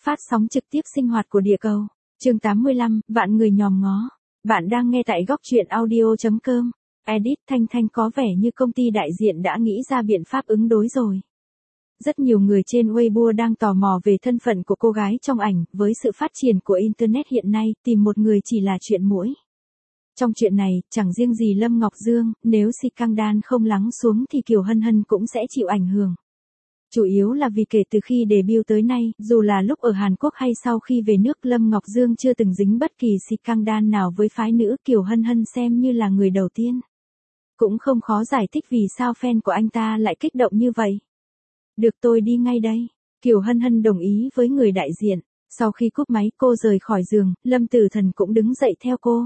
Phát sóng trực tiếp sinh hoạt của địa cầu. Chương 85, vạn người nhòm ngó. Bạn đang nghe tại góc truyện audio.com. Edit Thanh Thanh có vẻ như công ty đại diện đã nghĩ ra biện pháp ứng đối rồi. Rất nhiều người trên Weibo đang tò mò về thân phận của cô gái trong ảnh, với sự phát triển của Internet hiện nay, tìm một người chỉ là chuyện muỗi. Trong chuyện này, chẳng riêng gì Lâm Ngọc Dương, nếu scandal không lắng xuống thì Kiều Hân Hân cũng sẽ chịu ảnh hưởng. Chủ yếu là vì kể từ khi debut tới nay, dù là lúc ở Hàn Quốc hay sau khi về nước, Lâm Ngọc Dương chưa từng dính bất kỳ scandal nào với phái nữ. Kiều Hân Hân xem như là người đầu tiên. Cũng không khó giải thích vì sao fan của anh ta lại kích động như vậy. Được, tôi đi ngay đây. Kiều Hân Hân đồng ý với người đại diện. Sau khi cúp máy, cô rời khỏi giường, Lâm Tử Thần cũng đứng dậy theo cô.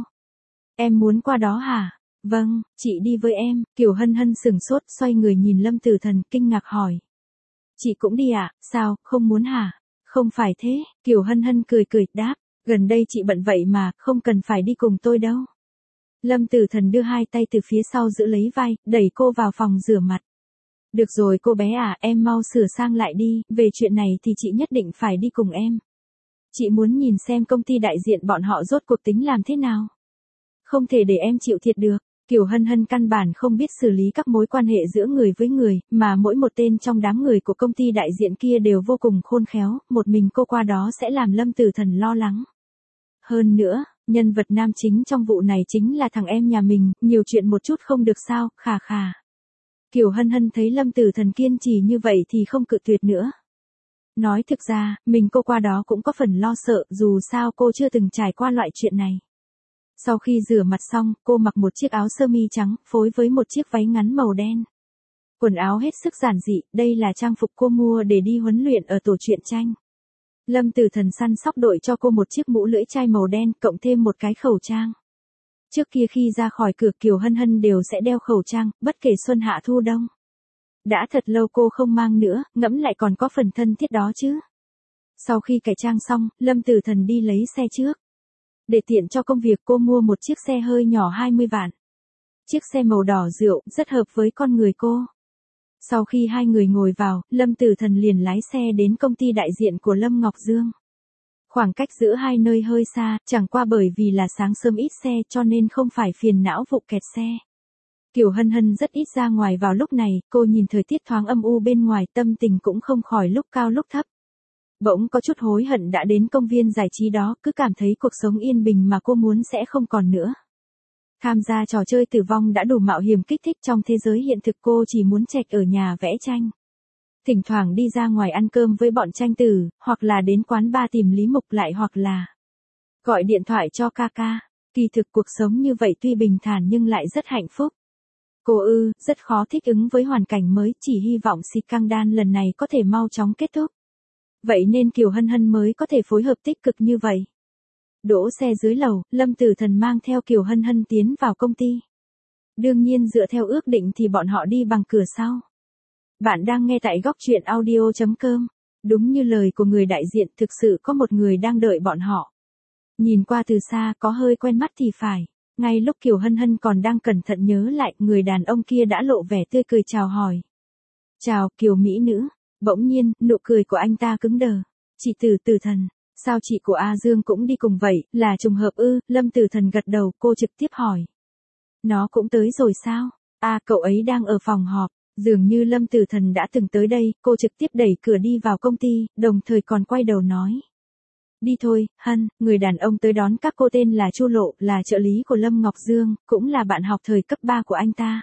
Em muốn qua đó hả? Vâng, chị đi với em. Kiều Hân Hân sửng sốt, xoay người nhìn Lâm Tử Thần, kinh ngạc hỏi. Chị cũng đi à? Sao, không muốn hả? Không phải thế, Kiều Hân Hân cười đáp. Gần đây chị bận vậy mà, không cần phải đi cùng tôi đâu. Lâm Tử Thần đưa hai tay từ phía sau giữ lấy vai, đẩy cô vào phòng rửa mặt. Được rồi cô bé à, em mau sửa sang lại đi, về chuyện này thì chị nhất định phải đi cùng em. Chị muốn nhìn xem công ty đại diện bọn họ rốt cuộc tính làm thế nào. Không thể để em chịu thiệt được. Kiều Hân Hân căn bản không biết xử lý các mối quan hệ giữa người với người, mà mỗi một tên trong đám người của công ty đại diện kia đều vô cùng khôn khéo, một mình cô qua đó sẽ làm Lâm Tử Thần lo lắng. Hơn nữa, nhân vật nam chính trong vụ này chính là thằng em nhà mình, nhiều chuyện một chút không được sao, khà khà. Kiều Hân Hân thấy Lâm Tử Thần kiên trì như vậy thì không cự tuyệt nữa. Nói thực ra, mình cô qua đó cũng có phần lo sợ, dù sao cô chưa từng trải qua loại chuyện này. Sau khi rửa mặt xong, cô mặc một chiếc áo sơ mi trắng, phối với một chiếc váy ngắn màu đen. Quần áo hết sức giản dị, đây là trang phục cô mua để đi huấn luyện ở tổ truyện tranh. Lâm Tử Thần săn sóc đội cho cô một chiếc mũ lưỡi chai màu đen, cộng thêm một cái khẩu trang. Trước kia khi ra khỏi cửa, Kiều Hân Hân đều sẽ đeo khẩu trang, bất kể xuân hạ thu đông. Đã thật lâu cô không mang nữa, ngẫm lại còn có phần thân thiết đó chứ. Sau khi cải trang xong, Lâm Tử Thần đi lấy xe trước. Để tiện cho công việc, cô mua một chiếc xe hơi nhỏ 20 vạn. Chiếc xe màu đỏ rượu, rất hợp với con người cô. Sau khi hai người ngồi vào, Lâm Tử Thần liền lái xe đến công ty đại diện của Lâm Ngọc Dương. Khoảng cách giữa hai nơi hơi xa, chẳng qua bởi vì là sáng sớm ít xe cho nên không phải phiền não vụ kẹt xe. Kiều Hân Hân rất ít ra ngoài vào lúc này, cô nhìn thời tiết thoáng âm u bên ngoài, tâm tình cũng không khỏi lúc cao lúc thấp. Bỗng có chút hối hận đã đến công viên giải trí đó, cứ cảm thấy cuộc sống yên bình mà cô muốn sẽ không còn nữa. Tham gia trò chơi tử vong đã đủ mạo hiểm kích thích, trong thế giới hiện thực cô chỉ muốn chạch ở nhà vẽ tranh. Thỉnh thoảng đi ra ngoài ăn cơm với bọn tranh tử, hoặc là đến quán bar tìm Lý Mục, lại hoặc là gọi điện thoại cho ca ca. Kỳ thực cuộc sống như vậy tuy bình thản nhưng lại rất hạnh phúc. Cô rất khó thích ứng với hoàn cảnh mới, chỉ hy vọng scandal lần này có thể mau chóng kết thúc. Vậy nên Kiều Hân Hân mới có thể phối hợp tích cực như vậy. Đỗ xe dưới lầu, Lâm Tử Thần mang theo Kiều Hân Hân tiến vào công ty. Đương nhiên dựa theo ước định thì bọn họ đi bằng cửa sau. Bạn đang nghe tại góc truyện audio.com. Đúng như lời của người đại diện, thực sự có một người đang đợi bọn họ. Nhìn qua từ xa có hơi quen mắt thì phải. Ngay lúc Kiều Hân Hân còn đang cẩn thận nhớ lại, người đàn ông kia đã lộ vẻ tươi cười chào hỏi. Chào, Kiều mỹ nữ. Bỗng nhiên, nụ cười của anh ta cứng đờ. Chị Tử Thần, sao chị của A Dương cũng đi cùng vậy, là trùng hợp ư? Lâm Tử Thần gật đầu, cô trực tiếp hỏi. Nó cũng tới rồi sao? Cậu ấy đang ở phòng họp. Dường như Lâm Tử Thần đã từng tới đây, cô trực tiếp đẩy cửa đi vào công ty, đồng thời còn quay đầu nói. Đi thôi, Hân. Người đàn ông tới đón các cô tên là Chu Lộ, là trợ lý của Lâm Ngọc Dương, cũng là bạn học thời cấp 3 của anh ta.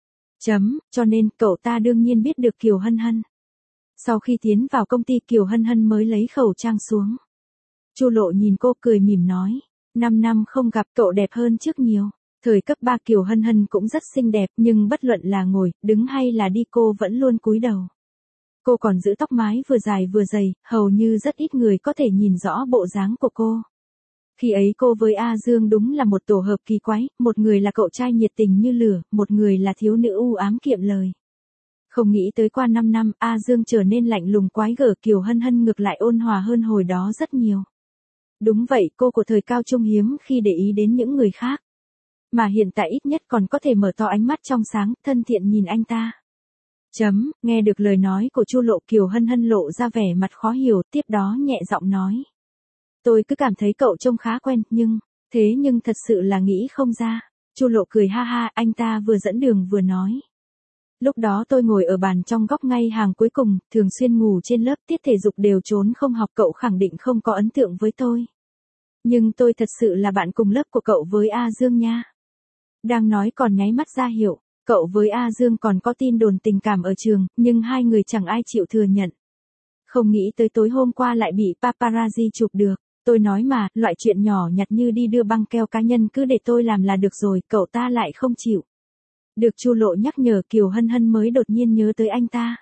Cho nên cậu ta đương nhiên biết được Kiều Hân Hân. Sau khi tiến vào công ty, Kiều Hân Hân mới lấy khẩu trang xuống. Chu Lộ nhìn cô cười mỉm nói. 5 năm không gặp, cậu đẹp hơn trước nhiều. Thời cấp 3 Kiều Hân Hân cũng rất xinh đẹp, nhưng bất luận là ngồi, đứng hay là đi cô vẫn luôn cúi đầu. Cô còn giữ tóc mái vừa dài vừa dày, hầu như rất ít người có thể nhìn rõ bộ dáng của cô. Khi ấy cô với A Dương đúng là một tổ hợp kỳ quái, một người là cậu trai nhiệt tình như lửa, một người là thiếu nữ u ám kiệm lời. Không nghĩ tới qua 5 năm, A Dương trở nên lạnh lùng quái gở, Kiều Hân Hân ngược lại ôn hòa hơn hồi đó rất nhiều. Đúng vậy, cô của thời cao trung hiếm khi để ý đến những người khác. Mà hiện tại ít nhất còn có thể mở to ánh mắt trong sáng, thân thiện nhìn anh ta. Nghe được lời nói của Chu Lộ, Kiều Hân Hân lộ ra vẻ mặt khó hiểu, tiếp đó nhẹ giọng nói. Tôi cứ cảm thấy cậu trông khá quen, nhưng thật sự là nghĩ không ra. Chu Lộ cười ha ha, anh ta vừa dẫn đường vừa nói. Lúc đó tôi ngồi ở bàn trong góc ngay hàng cuối cùng, thường xuyên ngủ trên lớp, tiết thể dục đều trốn không học, cậu khẳng định không có ấn tượng với tôi. Nhưng tôi thật sự là bạn cùng lớp của cậu với A Dương nha. Đang nói còn nháy mắt ra hiệu, cậu với A Dương còn có tin đồn tình cảm ở trường, nhưng hai người chẳng ai chịu thừa nhận. Không nghĩ tới tối hôm qua lại bị paparazzi chụp được. Tôi nói mà, loại chuyện nhỏ nhặt như đi đưa băng keo cá nhân cứ để tôi làm là được rồi, cậu ta lại không chịu. Được Chu Lộ nhắc nhở, Kiều Hân Hân mới đột nhiên nhớ tới anh ta.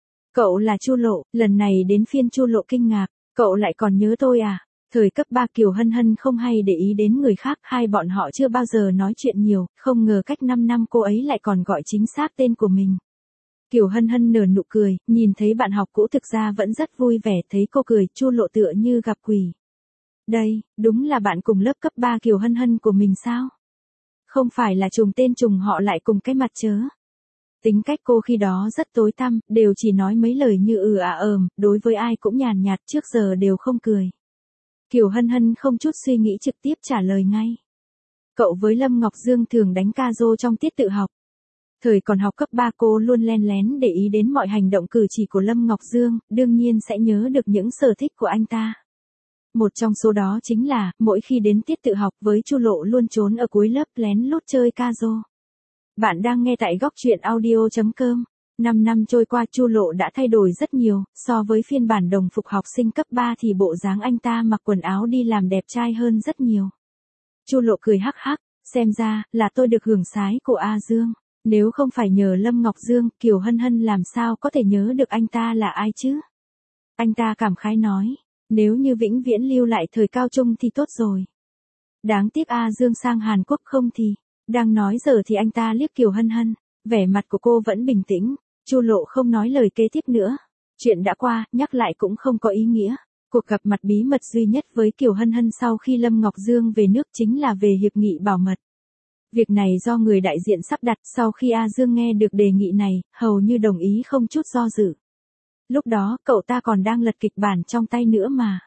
Cậu là Chu Lộ, lần này đến phiên Chu Lộ kinh ngạc, cậu lại còn nhớ tôi à? Thời cấp 3 Kiều Hân Hân không hay để ý đến người khác, hai bọn họ chưa bao giờ nói chuyện nhiều, không ngờ cách 5 năm cô ấy lại còn gọi chính xác tên của mình. Kiều Hân Hân nở nụ cười, nhìn thấy bạn học cũ thực ra vẫn rất vui vẻ, thấy cô cười, Chu Lộ tựa như gặp quỷ. Đây, đúng là bạn cùng lớp cấp 3 Kiều Hân Hân của mình sao? Không phải là trùng tên trùng họ lại cùng cái mặt chớ. Tính cách cô khi đó rất tối tăm, đều chỉ nói mấy lời như đối với ai cũng nhàn nhạt, trước giờ đều không cười. Kiều Hân Hân không chút suy nghĩ trực tiếp trả lời ngay. Cậu với Lâm Ngọc Dương thường đánh ca rô trong tiết tự học. Thời còn học cấp 3 cô luôn len lén để ý đến mọi hành động cử chỉ của Lâm Ngọc Dương, đương nhiên sẽ nhớ được những sở thích của anh ta. Một trong số đó chính là, mỗi khi đến tiết tự học với Chu Lộ luôn trốn ở cuối lớp lén lút chơi ca rô. Bạn đang nghe tại góc truyện audio.com. 5 năm trôi qua, Chu Lộ đã thay đổi rất nhiều, so với phiên bản đồng phục học sinh cấp 3 thì bộ dáng anh ta mặc quần áo đi làm đẹp trai hơn rất nhiều. Chu Lộ cười hắc hắc, xem ra là tôi được hưởng sái của A Dương. Nếu không phải nhờ Lâm Ngọc Dương, Kiều Hân Hân làm sao có thể nhớ được anh ta là ai chứ? Anh ta cảm khái nói, nếu như vĩnh viễn lưu lại thời cao trung thì tốt rồi. Đáng tiếc A Dương sang Hàn Quốc không thì. Đang nói giờ thì anh ta liếc Kiều Hân Hân, vẻ mặt của cô vẫn bình tĩnh. Chu Lộ không nói lời kế tiếp nữa. Chuyện đã qua, nhắc lại cũng không có ý nghĩa. Cuộc gặp mặt bí mật duy nhất với Kiều Hân Hân sau khi Lâm Ngọc Dương về nước chính là về hiệp nghị bảo mật. Việc này do người đại diện sắp đặt, sau khi A Dương nghe được đề nghị này, hầu như đồng ý không chút do dự. Lúc đó, cậu ta còn đang lật kịch bản trong tay nữa mà.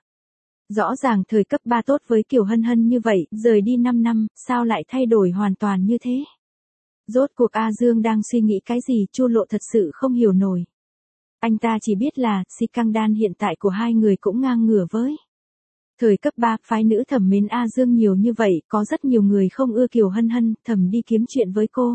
Rõ ràng thời cấp 3 tốt với Kiều Hân Hân như vậy, rời đi 5 năm, sao lại thay đổi hoàn toàn như thế? Rốt cuộc A Dương đang suy nghĩ cái gì, Chu Lộ thật sự không hiểu nổi. Anh ta chỉ biết là, scandal hiện tại của hai người cũng ngang ngửa với. Thời cấp 3, phái nữ thẩm mến A Dương nhiều như vậy, có rất nhiều người không ưa Kiều Hân Hân, thầm đi kiếm chuyện với cô.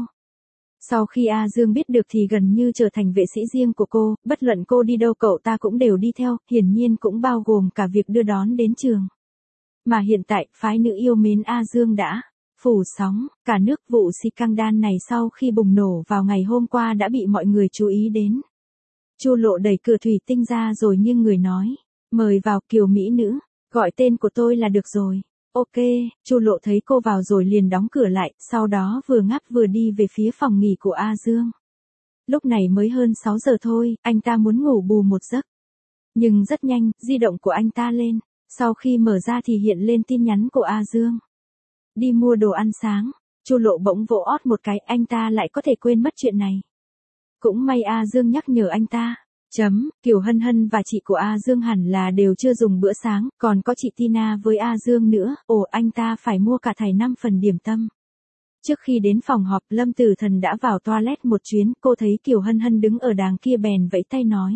Sau khi A Dương biết được thì gần như trở thành vệ sĩ riêng của cô, bất luận cô đi đâu cậu ta cũng đều đi theo, hiển nhiên cũng bao gồm cả việc đưa đón đến trường. Mà hiện tại, phái nữ yêu mến A Dương đã phủ sóng, cả nước vụ scandal này sau khi bùng nổ vào ngày hôm qua đã bị mọi người chú ý đến. Chu Lộ đẩy cửa thủy tinh ra rồi nghiêng người nói, mời vào Kiều mỹ nữ, gọi tên của tôi là được rồi. Ok, Chu Lộ thấy cô vào rồi liền đóng cửa lại, sau đó vừa ngáp vừa đi về phía phòng nghỉ của A Dương. Lúc này mới hơn 6 giờ thôi, anh ta muốn ngủ bù một giấc. Nhưng rất nhanh, di động của anh ta lên, sau khi mở ra thì hiện lên tin nhắn của A Dương. Đi mua đồ ăn sáng, Chu Lộ bỗng vỗ ót một cái, anh ta lại có thể quên mất chuyện này. Cũng may A Dương nhắc nhở anh ta. Kiều Hân Hân và chị của A Dương hẳn là đều chưa dùng bữa sáng, còn có chị Tina với A Dương nữa, anh ta phải mua cả thảy 5 phần điểm tâm. Trước khi đến phòng họp, Lâm Tử Thần đã vào toilet một chuyến, cô thấy Kiều Hân Hân đứng ở đàng kia bèn vẫy tay nói.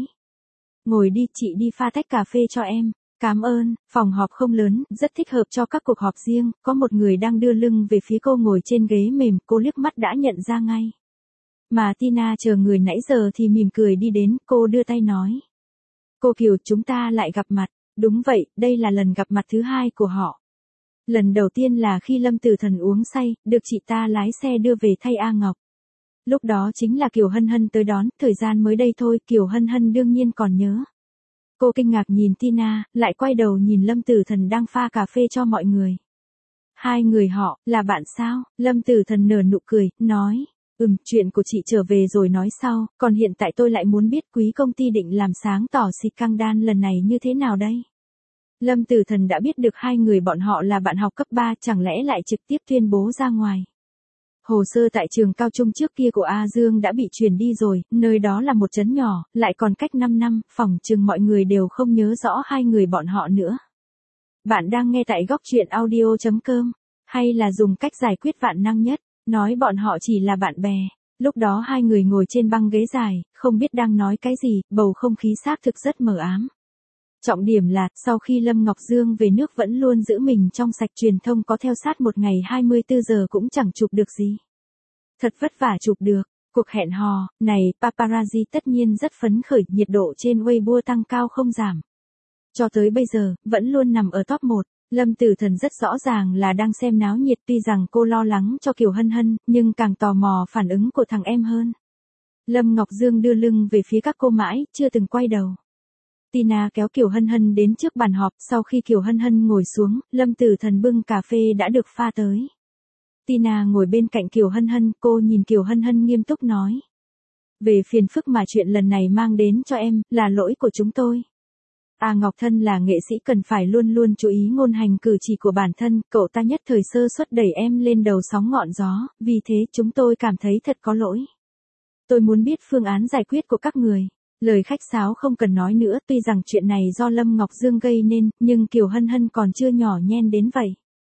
Ngồi đi, chị đi pha tách cà phê cho em. Cảm ơn, phòng họp không lớn, rất thích hợp cho các cuộc họp riêng, có một người đang đưa lưng về phía cô ngồi trên ghế mềm, cô liếc mắt đã nhận ra ngay. Mà Tina chờ người nãy giờ thì mỉm cười đi đến, cô đưa tay nói. Cô Kiều, chúng ta lại gặp mặt. Đúng vậy, đây là lần gặp mặt thứ hai của họ. Lần đầu tiên là khi Lâm Tử Thần uống say, được chị ta lái xe đưa về thay A Ngọc. Lúc đó chính là Kiều Hân Hân tới đón, thời gian mới đây thôi, Kiều Hân Hân đương nhiên còn nhớ. Cô kinh ngạc nhìn Tina, lại quay đầu nhìn Lâm Tử Thần đang pha cà phê cho mọi người. Hai người họ, là bạn sao? Lâm Tử Thần nở nụ cười, nói. Chuyện của chị trở về rồi nói sau, còn hiện tại tôi lại muốn biết quý công ty định làm sáng tỏ scandal lần này như thế nào đây? Lâm Tử Thần đã biết được hai người bọn họ là bạn học cấp 3, chẳng lẽ lại trực tiếp tuyên bố ra ngoài. Hồ sơ tại trường cao trung trước kia của A Dương đã bị chuyển đi rồi, nơi đó là một trấn nhỏ, lại còn cách 5 năm, phỏng chừng mọi người đều không nhớ rõ hai người bọn họ nữa. Bạn đang nghe tại góc truyện audio.com, hay là dùng cách giải quyết vạn năng nhất, nói bọn họ chỉ là bạn bè. Lúc đó hai người ngồi trên băng ghế dài, không biết đang nói cái gì, bầu không khí xác thực rất mờ ám. Trọng điểm là, sau khi Lâm Ngọc Dương về nước vẫn luôn giữ mình trong sạch, truyền thông có theo sát một ngày 24 giờ cũng chẳng chụp được gì. Thật vất vả chụp được, cuộc hẹn hò, này, paparazzi tất nhiên rất phấn khởi, nhiệt độ trên Weibo tăng cao không giảm. Cho tới bây giờ, vẫn luôn nằm ở top 1, Lâm Tử Thần rất rõ ràng là đang xem náo nhiệt, tuy rằng cô lo lắng cho Kiều Hân Hân, nhưng càng tò mò phản ứng của thằng em hơn. Lâm Ngọc Dương đưa lưng về phía các cô mãi, chưa từng quay đầu. Tina kéo Kiều Hân Hân đến trước bàn họp, sau khi Kiều Hân Hân ngồi xuống, Lâm Tử Thần bưng cà phê đã được pha tới. Tina ngồi bên cạnh Kiều Hân Hân, cô nhìn Kiều Hân Hân nghiêm túc nói. Về phiền phức mà chuyện lần này mang đến cho em, là lỗi của chúng tôi. A Ngọc thân là nghệ sĩ cần phải luôn luôn chú ý ngôn hành cử chỉ của bản thân, cậu ta nhất thời sơ suất đẩy em lên đầu sóng ngọn gió, vì thế chúng tôi cảm thấy thật có lỗi. Tôi muốn biết phương án giải quyết của các người. Lời khách sáo không cần nói nữa, tuy rằng chuyện này do Lâm Ngọc Dương gây nên, nhưng Kiều Hân Hân còn chưa nhỏ nhen đến vậy.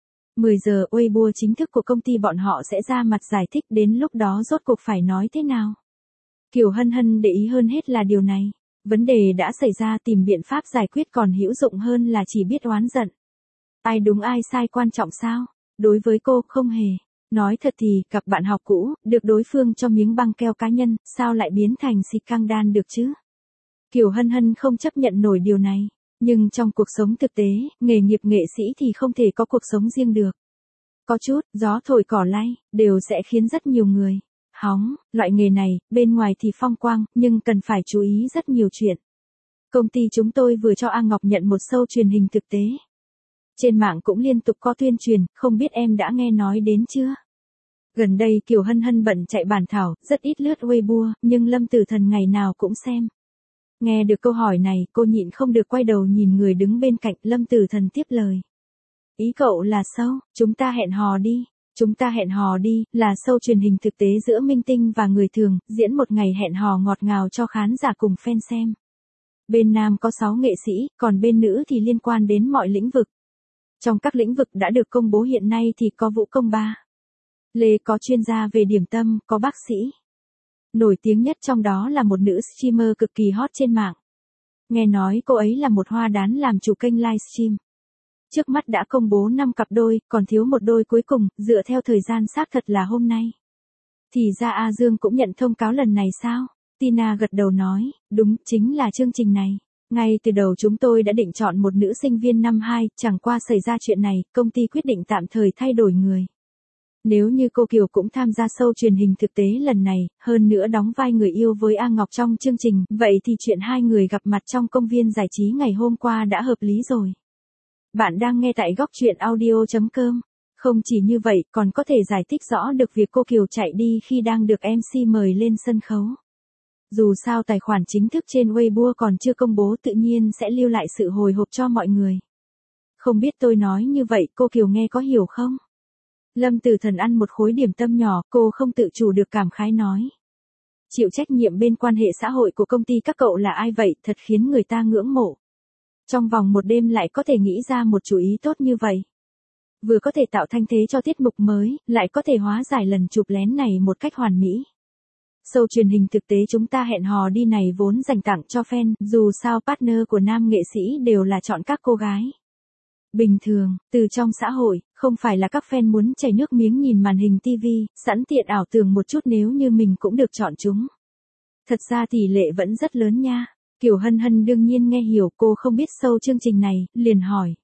10 giờ Weibo chính thức của công ty bọn họ sẽ ra mặt giải thích, đến lúc đó rốt cuộc phải nói thế nào. Kiều Hân Hân để ý hơn hết là điều này. Vấn đề đã xảy ra, tìm biện pháp giải quyết còn hữu dụng hơn là chỉ biết oán giận. Ai đúng ai sai quan trọng sao? Đối với cô, không hề. Nói thật thì, gặp bạn học cũ, được đối phương cho miếng băng keo cá nhân, sao lại biến thành scandal được chứ? Kiều Hân Hân không chấp nhận nổi điều này. Nhưng trong cuộc sống thực tế, nghề nghiệp nghệ sĩ thì không thể có cuộc sống riêng được. Có chút, gió thổi cỏ lay, đều sẽ khiến rất nhiều người hóng. Loại nghề này, bên ngoài thì phong quang, nhưng cần phải chú ý rất nhiều chuyện. Công ty chúng tôi vừa cho A Ngọc nhận một show truyền hình thực tế. Trên mạng cũng liên tục có tuyên truyền, không biết em đã nghe nói đến chưa? Gần đây Kiều Hân Hân bận chạy bản thảo, rất ít lướt Weibo, nhưng Lâm Tử Thần ngày nào cũng xem. Nghe được câu hỏi này, cô nhịn không được quay đầu nhìn người đứng bên cạnh. Lâm Tử Thần tiếp lời. Ý cậu là show, chúng ta hẹn hò đi. Chúng ta hẹn hò đi, là show truyền hình thực tế giữa minh tinh và người thường, diễn một ngày hẹn hò ngọt ngào cho khán giả cùng fan xem. Bên nam có 6 nghệ sĩ, còn bên nữ thì liên quan đến mọi lĩnh vực. Trong các lĩnh vực đã được công bố hiện nay thì có vũ công 3. Lê, có chuyên gia về điểm tâm, có bác sĩ. Nổi tiếng nhất trong đó là một nữ streamer cực kỳ hot trên mạng. Nghe nói cô ấy là một hoa đán làm chủ kênh livestream. Trước mắt đã công bố 5 cặp đôi, còn thiếu một đôi cuối cùng, dựa theo thời gian xác thật là hôm nay. Thì ra A Dương cũng nhận thông cáo lần này sao? Tina gật đầu nói, đúng, chính là chương trình này. Ngay từ đầu chúng tôi đã định chọn một nữ sinh viên năm 2, chẳng qua xảy ra chuyện này, công ty quyết định tạm thời thay đổi người. Nếu như cô Kiều cũng tham gia show truyền hình thực tế lần này, hơn nữa đóng vai người yêu với A Ngọc trong chương trình, vậy thì chuyện hai người gặp mặt trong công viên giải trí ngày hôm qua đã hợp lý rồi. Bạn đang nghe tại góc truyện audio.com. Không chỉ như vậy, còn có thể giải thích rõ được việc cô Kiều chạy đi khi đang được MC mời lên sân khấu. Dù sao tài khoản chính thức trên Weibo còn chưa công bố, tự nhiên sẽ lưu lại sự hồi hộp cho mọi người. Không biết tôi nói như vậy cô Kiều nghe có hiểu không? Lâm Tử Thần ăn một khối điểm tâm nhỏ, cô không tự chủ được cảm khái nói. Chịu trách nhiệm bên quan hệ xã hội của công ty các cậu là ai vậy, thật khiến người ta ngưỡng mộ. Trong vòng một đêm lại có thể nghĩ ra một chủ ý tốt như vậy. Vừa có thể tạo thanh thế cho tiết mục mới, lại có thể hóa giải lần chụp lén này một cách hoàn mỹ. Show truyền hình thực tế chúng ta hẹn hò đi này vốn dành tặng cho fan, dù sao partner của nam nghệ sĩ đều là chọn các cô gái. Bình thường, từ trong xã hội, không phải là các fan muốn chảy nước miếng nhìn màn hình TV, sẵn tiện ảo tưởng một chút nếu như mình cũng được chọn chúng. Thật ra tỷ lệ vẫn rất lớn nha. Kiều Hân Hân đương nhiên nghe hiểu, cô không biết show chương trình này, liền hỏi.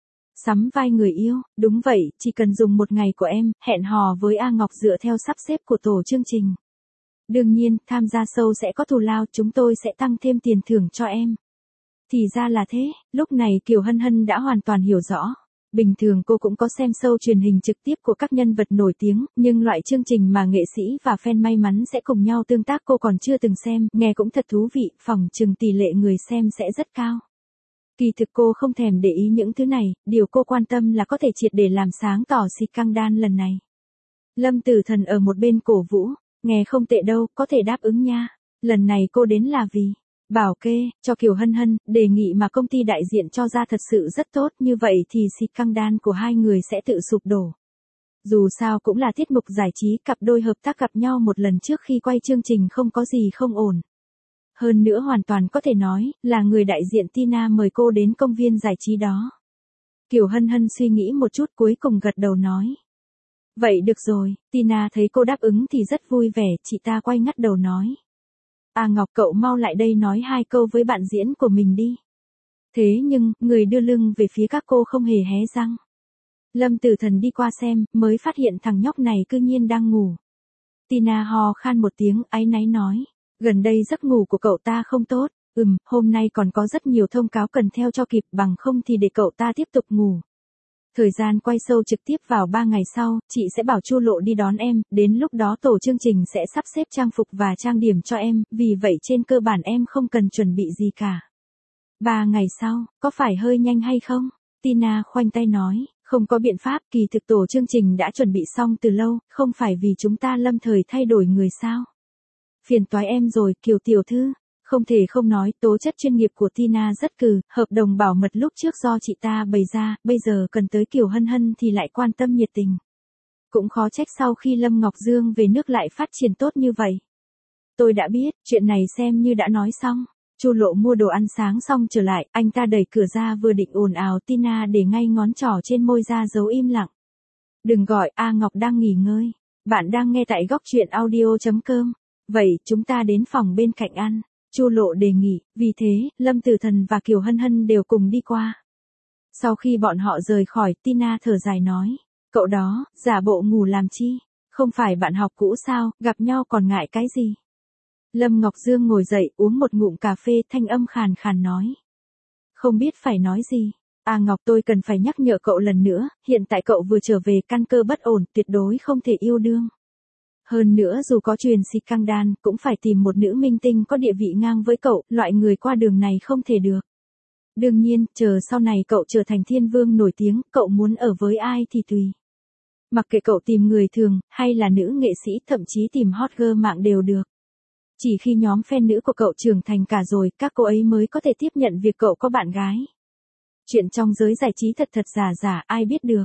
Sắm vai người yêu, đúng vậy, chỉ cần dùng một ngày của em, hẹn hò với A Ngọc dựa theo sắp xếp của tổ chương trình. Đương nhiên, tham gia show sẽ có thù lao, chúng tôi sẽ tăng thêm tiền thưởng cho em. Thì ra là thế, lúc này Kiều Hân Hân đã hoàn toàn hiểu rõ. Bình thường cô cũng có xem show truyền hình trực tiếp của các nhân vật nổi tiếng, nhưng loại chương trình mà nghệ sĩ và fan may mắn sẽ cùng nhau tương tác cô còn chưa từng xem, nghe cũng thật thú vị, phỏng chừng tỷ lệ người xem sẽ rất cao. Kỳ thực cô không thèm để ý những thứ này, điều cô quan tâm là có thể triệt để làm sáng tỏ scandal lần này. Lâm Tử Thần ở một bên cổ vũ, nghe không tệ đâu, có thể đáp ứng nha. Lần này cô đến là vì bảo kê cho Kiều Hân Hân, đề nghị mà công ty đại diện cho ra thật sự rất tốt, như vậy thì xì căng đan của hai người sẽ tự sụp đổ. Dù sao cũng là tiết mục giải trí, cặp đôi hợp tác gặp nhau một lần trước khi quay chương trình không có gì không ổn. Hơn nữa hoàn toàn có thể nói là người đại diện Tina mời cô đến công viên giải trí đó. Kiều Hân Hân suy nghĩ một chút cuối cùng gật đầu nói. Vậy được rồi, Tina thấy cô đáp ứng thì rất vui vẻ, chị ta quay ngắt đầu nói. À Ngọc, cậu mau lại đây nói hai câu với bạn diễn của mình đi. Thế nhưng, người đưa lưng về phía các cô không hề hé răng. Lâm Tử Thần đi qua xem, mới phát hiện thằng nhóc này cư nhiên đang ngủ. Tina ho khan một tiếng, áy náy nói. Gần đây giấc ngủ của cậu ta không tốt, hôm nay còn có rất nhiều thông cáo cần theo cho kịp, bằng không thì để cậu ta tiếp tục ngủ. Thời gian quay show trực tiếp vào 3 ngày sau, chị sẽ bảo Chu Lộ đi đón em, đến lúc đó tổ chương trình sẽ sắp xếp trang phục và trang điểm cho em, vì vậy trên cơ bản em không cần chuẩn bị gì cả. 3 ngày sau, có phải hơi nhanh hay không? Tina khoanh tay nói, không có biện pháp, kỳ thực tổ chương trình đã chuẩn bị xong từ lâu, không phải vì chúng ta lâm thời thay đổi người sao? Phiền toái em rồi, Kiều tiểu thư. Không thể không nói, tố chất chuyên nghiệp của Tina rất cừ, hợp đồng bảo mật lúc trước do chị ta bày ra, bây giờ cần tới Kiều Hân Hân thì lại quan tâm nhiệt tình. Cũng khó trách sau khi Lâm Ngọc Dương về nước lại phát triển tốt như vậy. Tôi đã biết, chuyện này xem như đã nói xong. Chu Lộ mua đồ ăn sáng xong trở lại, anh ta đẩy cửa ra vừa định ồn ào, Tina để ngay ngón trỏ trên môi ra dấu im lặng. Đừng gọi, A Ngọc đang nghỉ ngơi. Bạn đang nghe tại góc truyện audio.com. Vậy, chúng ta đến phòng bên cạnh ăn. Chu Lộ đề nghị, vì thế, Lâm Tử Thần và Kiều Hân Hân đều cùng đi qua. Sau khi bọn họ rời khỏi, Tina thở dài nói, cậu đó, giả bộ ngủ làm chi? Không phải bạn học cũ sao, gặp nhau còn ngại cái gì? Lâm Ngọc Dương ngồi dậy, uống một ngụm cà phê, thanh âm khàn khàn nói. Không biết phải nói gì. À Ngọc, tôi cần phải nhắc nhở cậu lần nữa, hiện tại cậu vừa trở về, căn cơ bất ổn, tuyệt đối không thể yêu đương. Hơn nữa dù có truyền xì căng đan, cũng phải tìm một nữ minh tinh có địa vị ngang với cậu, loại người qua đường này không thể được. Đương nhiên, chờ sau này cậu trở thành thiên vương nổi tiếng, cậu muốn ở với ai thì tùy. Mặc kệ cậu tìm người thường, hay là nữ nghệ sĩ, thậm chí tìm hot girl mạng đều được. Chỉ khi nhóm fan nữ của cậu trưởng thành cả rồi, các cô ấy mới có thể tiếp nhận việc cậu có bạn gái. Chuyện trong giới giải trí thật thật giả giả, ai biết được.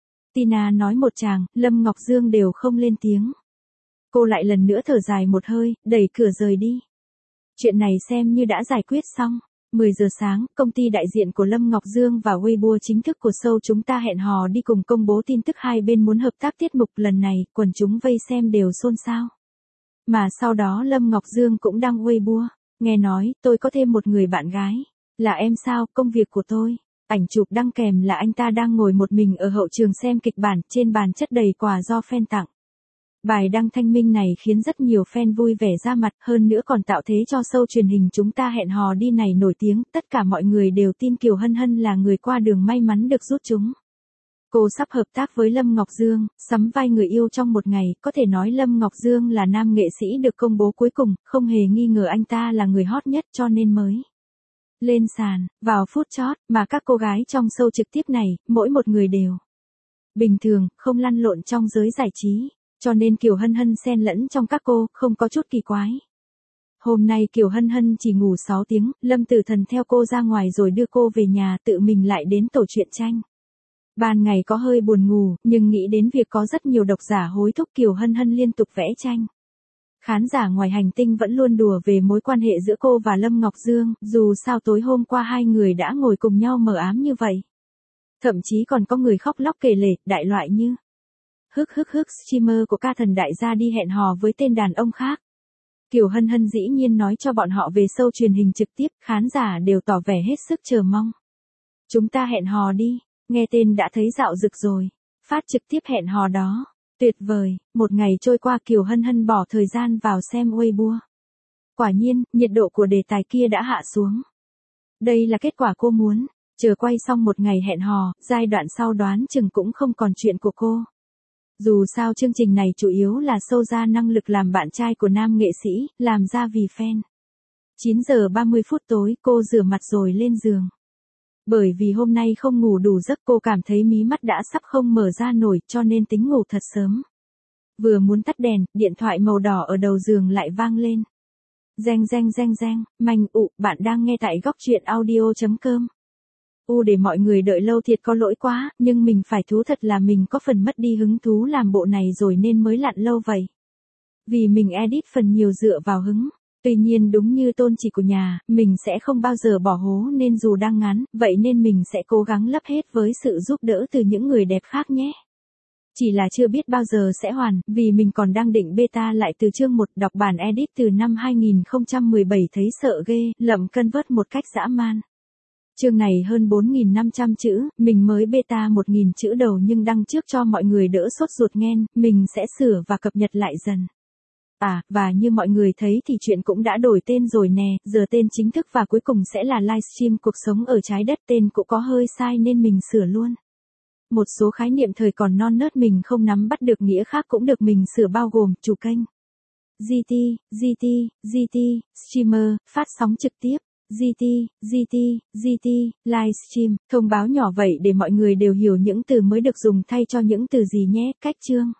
Tina nói một tràng, Lâm Ngọc Dương đều không lên tiếng. Cô lại lần nữa thở dài một hơi, đẩy cửa rời đi. Chuyện này xem như đã giải quyết xong. 10 giờ sáng, công ty đại diện của Lâm Ngọc Dương và Weibo chính thức của show chúng ta hẹn hò đi cùng công bố tin tức hai bên muốn hợp tác tiết mục, lần này, quần chúng vây xem đều xôn xao. Mà sau đó Lâm Ngọc Dương cũng đăng Weibo, nghe nói, tôi có thêm một người bạn gái. Là em sao, công việc của tôi. Ảnh chụp đăng kèm là anh ta đang ngồi một mình ở hậu trường xem kịch bản, trên bàn chất đầy quà do fan tặng. Bài đăng thanh minh này khiến rất nhiều fan vui vẻ ra mặt, hơn nữa còn tạo thế cho show truyền hình chúng ta hẹn hò đi này nổi tiếng, tất cả mọi người đều tin Kiều Hân Hân là người qua đường may mắn được rút chúng. Cô sắp hợp tác với Lâm Ngọc Dương, sắm vai người yêu trong một ngày, có thể nói Lâm Ngọc Dương là nam nghệ sĩ được công bố cuối cùng, không hề nghi ngờ anh ta là người hot nhất cho nên mới lên sàn, vào phút chót, mà các cô gái trong show trực tiếp này, mỗi một người đều bình thường, không lăn lộn trong giới giải trí. Cho nên Kiều Hân Hân xen lẫn trong các cô, không có chút kỳ quái. Hôm nay Kiều Hân Hân chỉ ngủ 6 tiếng, Lâm Tử Thần theo cô ra ngoài rồi đưa cô về nhà, tự mình lại đến tổ truyện tranh. Ban ngày có hơi buồn ngủ, nhưng nghĩ đến việc có rất nhiều độc giả hối thúc Kiều Hân Hân liên tục vẽ tranh. Khán giả ngoài hành tinh vẫn luôn đùa về mối quan hệ giữa cô và Lâm Ngọc Dương, dù sao tối hôm qua hai người đã ngồi cùng nhau mờ ám như vậy. Thậm chí còn có người khóc lóc kể lể, đại loại như streamer của ca thần đại gia đi hẹn hò với tên đàn ông khác. Kiều Hân Hân dĩ nhiên nói cho bọn họ về show truyền hình trực tiếp, khán giả đều tỏ vẻ hết sức chờ mong. Chúng ta hẹn hò đi, nghe tên đã thấy dạo rực rồi. Phát trực tiếp hẹn hò đó, tuyệt vời. Một ngày trôi qua, Kiều Hân Hân bỏ thời gian vào xem Weibo. Quả nhiên, nhiệt độ của đề tài kia đã hạ xuống. Đây là kết quả cô muốn. Chờ quay xong một ngày hẹn hò, giai đoạn sau đoán chừng cũng không còn chuyện của cô. Dù sao chương trình này chủ yếu là show ra năng lực làm bạn trai của nam nghệ sĩ, làm ra vì fan. 9 giờ 30 phút tối, cô rửa mặt rồi lên giường. Bởi vì hôm nay không ngủ đủ giấc, cô cảm thấy mí mắt đã sắp không mở ra nổi, cho nên tính ngủ thật sớm. Vừa muốn tắt đèn, điện thoại màu đỏ ở đầu giường lại vang lên. Reng reng reng reng, manh bạn đang nghe tại góc truyện audio.com. Để mọi người đợi lâu thiệt có lỗi quá, nhưng mình phải thú thật là mình có phần mất đi hứng thú làm bộ này rồi nên mới lặn lâu vậy. Vì mình edit phần nhiều dựa vào hứng. Tuy nhiên đúng như tôn chỉ của nhà, mình sẽ không bao giờ bỏ hố nên dù đang ngắn, vậy nên mình sẽ cố gắng lấp hết với sự giúp đỡ từ những người đẹp khác nhé. Chỉ là chưa biết bao giờ sẽ hoàn, vì mình còn đang định beta lại từ chương 1 đọc bản edit từ năm 2017 thấy sợ ghê, lậm convert một cách dã man. Chương này hơn 4.500 chữ, mình mới beta 1.000 chữ đầu nhưng đăng trước cho mọi người đỡ sốt ruột nghen, mình sẽ sửa và cập nhật lại dần. Và như mọi người thấy thì chuyện cũng đã đổi tên rồi nè, giờ tên chính thức và cuối cùng sẽ là livestream cuộc sống ở trái đất, tên cũng có hơi sai nên mình sửa luôn. Một số khái niệm thời còn non nớt mình không nắm bắt được nghĩa khác cũng được mình sửa bao gồm chủ kênh, GT, streamer, phát sóng trực tiếp, GT, livestream, thông báo nhỏ vậy để mọi người đều hiểu những từ mới được dùng thay cho những từ gì nhé, cách chương.